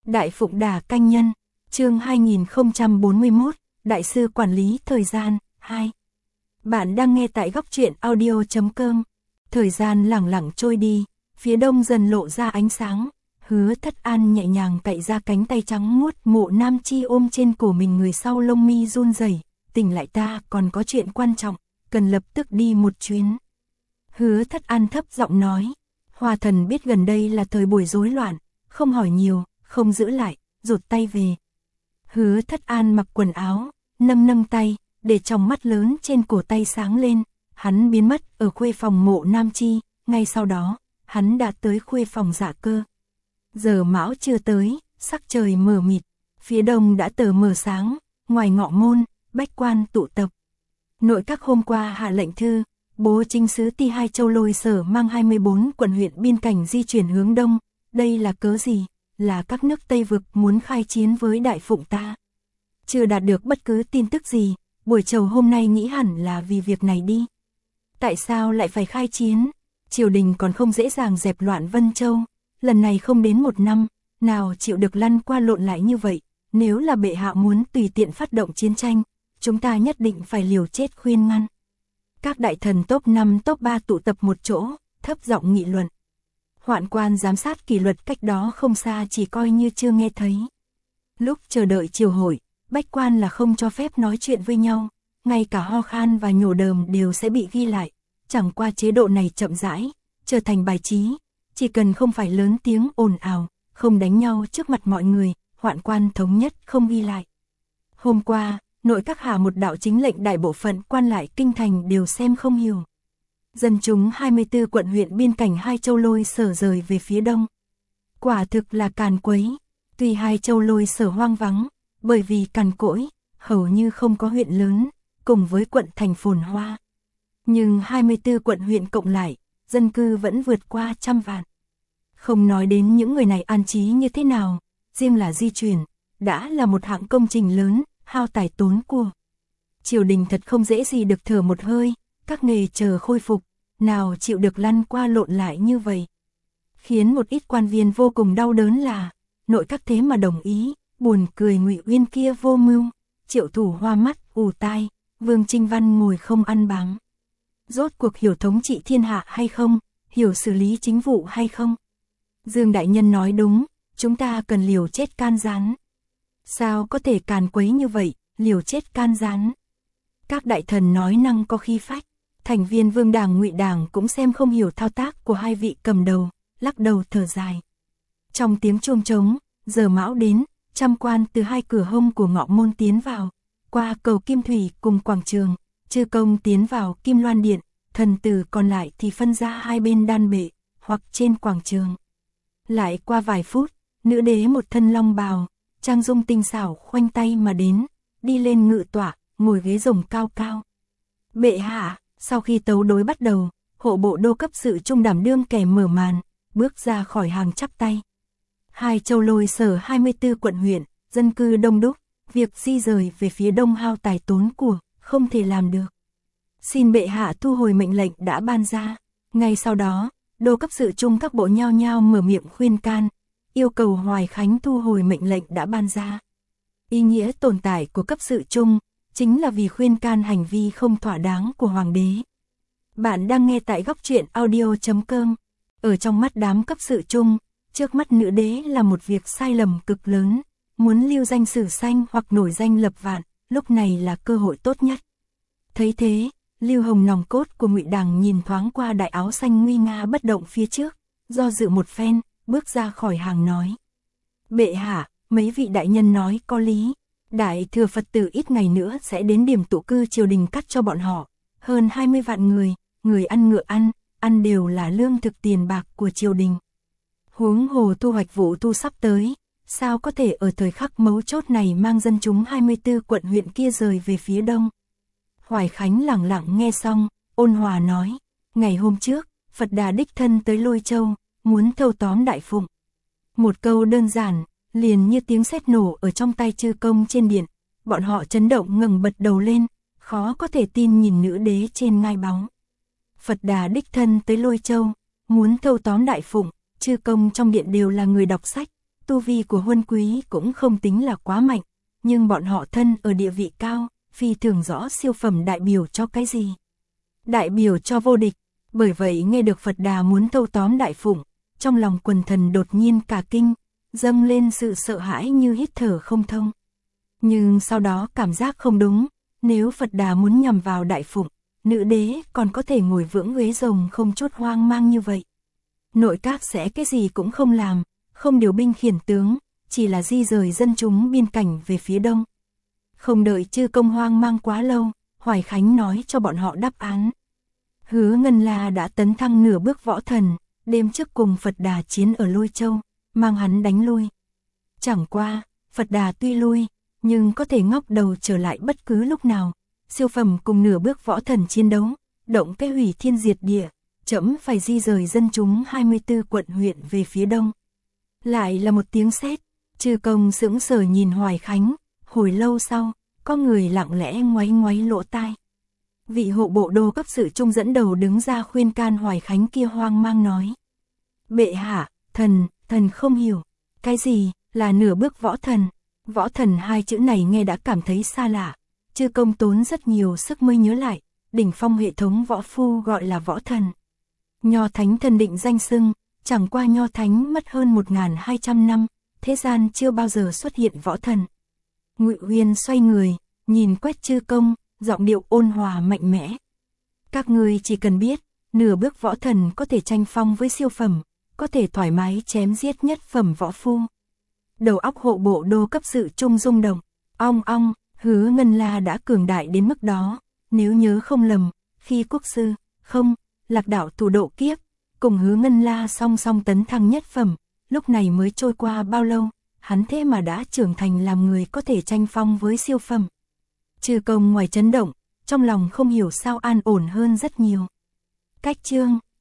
Đại Phụng Đà Canh Nhân, chương 2041, Đại sư quản lý thời gian, 2. Bạn đang nghe tại góc truyện audio.com. Thời gian lẳng lặng trôi đi, phía đông dần lộ ra ánh sáng. Hứa Thất An nhẹ nhàng cạy ra cánh tay trắng muốt, Mộ Nam Chi ôm trên cổ mình, người sau lông mi run rẩy. Tỉnh lại, ta còn có chuyện quan trọng, cần lập tức đi một chuyến. Hứa Thất An thấp giọng nói. Hoa Thần biết gần đây là thời buổi rối loạn, không hỏi nhiều, không giữ lại, rụt tay về. Hứa Thất An mặc quần áo, nâng tay, để trong mắt lớn trên cổ tay sáng lên. Hắn biến mất ở khuê phòng Mộ Nam Chi, ngay sau đó, hắn đã tới khuê phòng Dạ Cơ. Giờ mão chưa tới, sắc trời mờ mịt, phía đông đã tờ mờ sáng, ngoài ngọ môn, bách quan tụ tập. Nội các hôm qua hạ lệnh thư, bố chính sứ Ti Hai Châu Lôi Sở mang 24 quận huyện biên cảnh di chuyển hướng đông. Đây là cớ gì? Là các nước Tây Vực muốn khai chiến với Đại Phụng ta. Chưa đạt được bất cứ tin tức gì, buổi chiều hôm nay nghĩ hẳn là vì việc này đi. Tại sao lại phải khai chiến? Triều đình còn không dễ dàng dẹp loạn Vân Châu. Lần này không đến một năm, nào chịu được lăn qua lộn lại như vậy. Nếu là bệ hạ muốn tùy tiện phát động chiến tranh, chúng ta nhất định phải liều chết khuyên ngăn. Các đại thần top 5 top 3 tụ tập một chỗ, thấp giọng nghị luận. Hoạn quan giám sát kỷ luật cách đó không xa chỉ coi như chưa nghe thấy. Lúc chờ đợi triều hội, bách quan là không cho phép nói chuyện với nhau, ngay cả ho khan và nhổ đờm đều sẽ bị ghi lại. Chẳng qua chế độ này chậm rãi, trở thành bài trí, chỉ cần không phải lớn tiếng ồn ào, không đánh nhau trước mặt mọi người, hoạn quan thống nhất không ghi lại. Hôm qua, nội các hạ một đạo chính lệnh, đại bộ phận quan lại kinh thành đều xem không hiểu. Dân chúng 24 quận huyện biên cảnh Hai Châu Lôi Sở rời về phía đông. Quả thực là càn quấy. Tuy Hai Châu Lôi Sở hoang vắng, bởi vì cằn cỗi, hầu như không có huyện lớn, cùng với quận thành phồn hoa. Nhưng 24 quận huyện cộng lại, dân cư vẫn vượt qua 100 vạn. Không nói đến những người này an trí như thế nào, riêng là di chuyển, đã là một hạng công trình lớn, hao tài tốn của. Triều đình thật không dễ gì được thở một hơi, các nghề chờ khôi phục, nào chịu được lăn qua lộn lại như vậy. Khiến một ít quan viên vô cùng đau đớn là, nội các thế mà đồng ý, buồn cười Ngụy Uyên kia vô mưu, Triệu Thủ hoa mắt, ù tai, Vương Trinh Văn ngồi không ăn bám. Rốt cuộc hiểu thống trị thiên hạ hay không, hiểu xử lý chính vụ hay không? Dương Đại Nhân nói đúng, chúng ta cần liều chết can gián. Sao có thể càn quấy như vậy, liều chết can gián? Các đại thần nói năng có khí phách, thành viên Vương Đảng Ngụy Đảng cũng xem không hiểu thao tác của hai vị cầm đầu, lắc đầu thở dài. Trong tiếng chuông trống, giờ mão đến, trăm quan từ hai cửa hông của ngọ môn tiến vào, qua cầu Kim Thủy cùng quảng trường, chư công tiến vào Kim Loan Điện, thần tử còn lại thì phân ra hai bên đan bệ, hoặc trên quảng trường. Lại qua vài phút, nữ đế một thân long bào, trang dung tinh xảo khoanh tay mà đến, đi lên ngự tọa, ngồi ghế rồng cao cao. Bệ hạ, sau khi tấu đối bắt đầu, hộ bộ đô cấp sự trung đảm đương kẻ mở màn, bước ra khỏi hàng chắp tay. Hai Châu Lôi Sở 24 quận huyện, dân cư đông đúc, việc di rời về phía đông hao tài tốn của, không thể làm được. Xin bệ hạ thu hồi mệnh lệnh đã ban ra. Ngay sau đó, đô cấp sự trung các bộ nhao nhao mở miệng khuyên can, yêu cầu Hoài Khánh thu hồi mệnh lệnh đã ban ra. Ý nghĩa tồn tại của cấp sự trung chính là vì khuyên can hành vi không thỏa đáng của hoàng đế. Bạn đang nghe tại góc truyện audio.com. Ở trong mắt đám cấp sự trung, trước mắt nữ đế là một việc sai lầm cực lớn, muốn lưu danh sử xanh hoặc nổi danh lập vạn, lúc này là cơ hội tốt nhất. Thấy thế, Lưu Hồng nòng cốt của Ngụy Đảng nhìn thoáng qua đại áo xanh nguy nga bất động phía trước, do dự một phen, bước ra khỏi hàng nói. Bệ hạ, mấy vị đại nhân nói có lý, đại thừa Phật tử ít ngày nữa sẽ đến điểm tụ cư triều đình cắt cho bọn họ, hơn 20 vạn người, người ăn ngựa ăn đều là lương thực tiền bạc của triều đình. Huống hồ thu hoạch vụ thu sắp tới, sao có thể ở thời khắc mấu chốt này mang dân chúng 24 quận huyện kia rời về phía đông. Hoài Khánh lẳng lặng nghe xong, ôn hòa nói, ngày hôm trước, Phật Đà đích thân tới Lôi Châu, muốn thâu tóm Đại Phụng. Một câu đơn giản, liền như tiếng sét nổ ở trong tay chư công trên điện, bọn họ chấn động ngẩng bật đầu lên, khó có thể tin nhìn nữ đế trên ngai báu. Phật Đà đích thân tới Lôi Châu, muốn thâu tóm Đại Phụng, chư công trong điện đều là người đọc sách, tu vi của Huân Quý cũng không tính là quá mạnh, nhưng bọn họ thân ở địa vị cao, phi thường rõ siêu phẩm đại biểu cho cái gì. Đại biểu cho vô địch, bởi vậy nghe được Phật Đà muốn thâu tóm Đại Phụng, trong lòng quần thần đột nhiên cả kinh, dâng lên sự sợ hãi như hít thở không thông. Nhưng sau đó cảm giác không đúng, nếu Phật Đà muốn nhằm vào Đại Phụng, nữ đế còn có thể ngồi vững ghế rồng không chút hoang mang như vậy. Nội các sẽ cái gì cũng không làm, không điều binh khiển tướng, chỉ là di rời dân chúng biên cảnh về phía đông. Không đợi Chư Công hoang mang quá lâu, Hoài Khánh nói cho bọn họ đáp án. Hứa Ngân La đã tấn thăng nửa bước võ thần, đêm trước cùng Phật Đà chiến ở Lôi Châu, mang hắn đánh lui. Chẳng qua, Phật Đà tuy lui, nhưng có thể ngóc đầu trở lại bất cứ lúc nào. Siêu phẩm cùng nửa bước võ thần chiến đấu, động cái hủy thiên diệt địa, trẫm phải di rời dân chúng 24 quận huyện về phía đông. Lại là một tiếng sét, Chư Công sững sờ nhìn Hoài Khánh, hồi lâu sau, có người lặng lẽ ngoáy ngoáy lỗ tai. Vị hộ bộ đô cấp sự trung dẫn đầu đứng ra khuyên can Hoài Khánh kia hoang mang nói. Bệ hạ, thần không hiểu, cái gì là nửa bước võ thần? Võ thần hai chữ này nghe đã cảm thấy xa lạ. Chư Công tốn rất nhiều sức mới nhớ lại, đỉnh phong hệ thống võ phu gọi là võ thần. Nho Thánh thần định danh xưng, chẳng qua Nho Thánh mất hơn 1200 năm, thế gian chưa bao giờ xuất hiện võ thần. Ngụy Uyên xoay người, nhìn quét Chư Công, giọng điệu ôn hòa mạnh mẽ. Các ngươi chỉ cần biết, nửa bước võ thần có thể tranh phong với siêu phẩm, có thể thoải mái chém giết nhất phẩm võ phu. Đầu óc hộ bộ đô cấp sự trung rung động, ong, Hứa Ngân La đã cường đại đến mức đó, nếu nhớ không lầm, khi quốc sư, không, Lạc Đạo thủ độ kiếp, cùng Hứa Ngân La song song tấn thăng nhất phẩm, lúc này mới trôi qua bao lâu, hắn thế mà đã trưởng thành làm người có thể tranh phong với siêu phẩm. Chư Công ngoài chấn động, trong lòng không hiểu sao an ổn hơn rất nhiều. Cách chương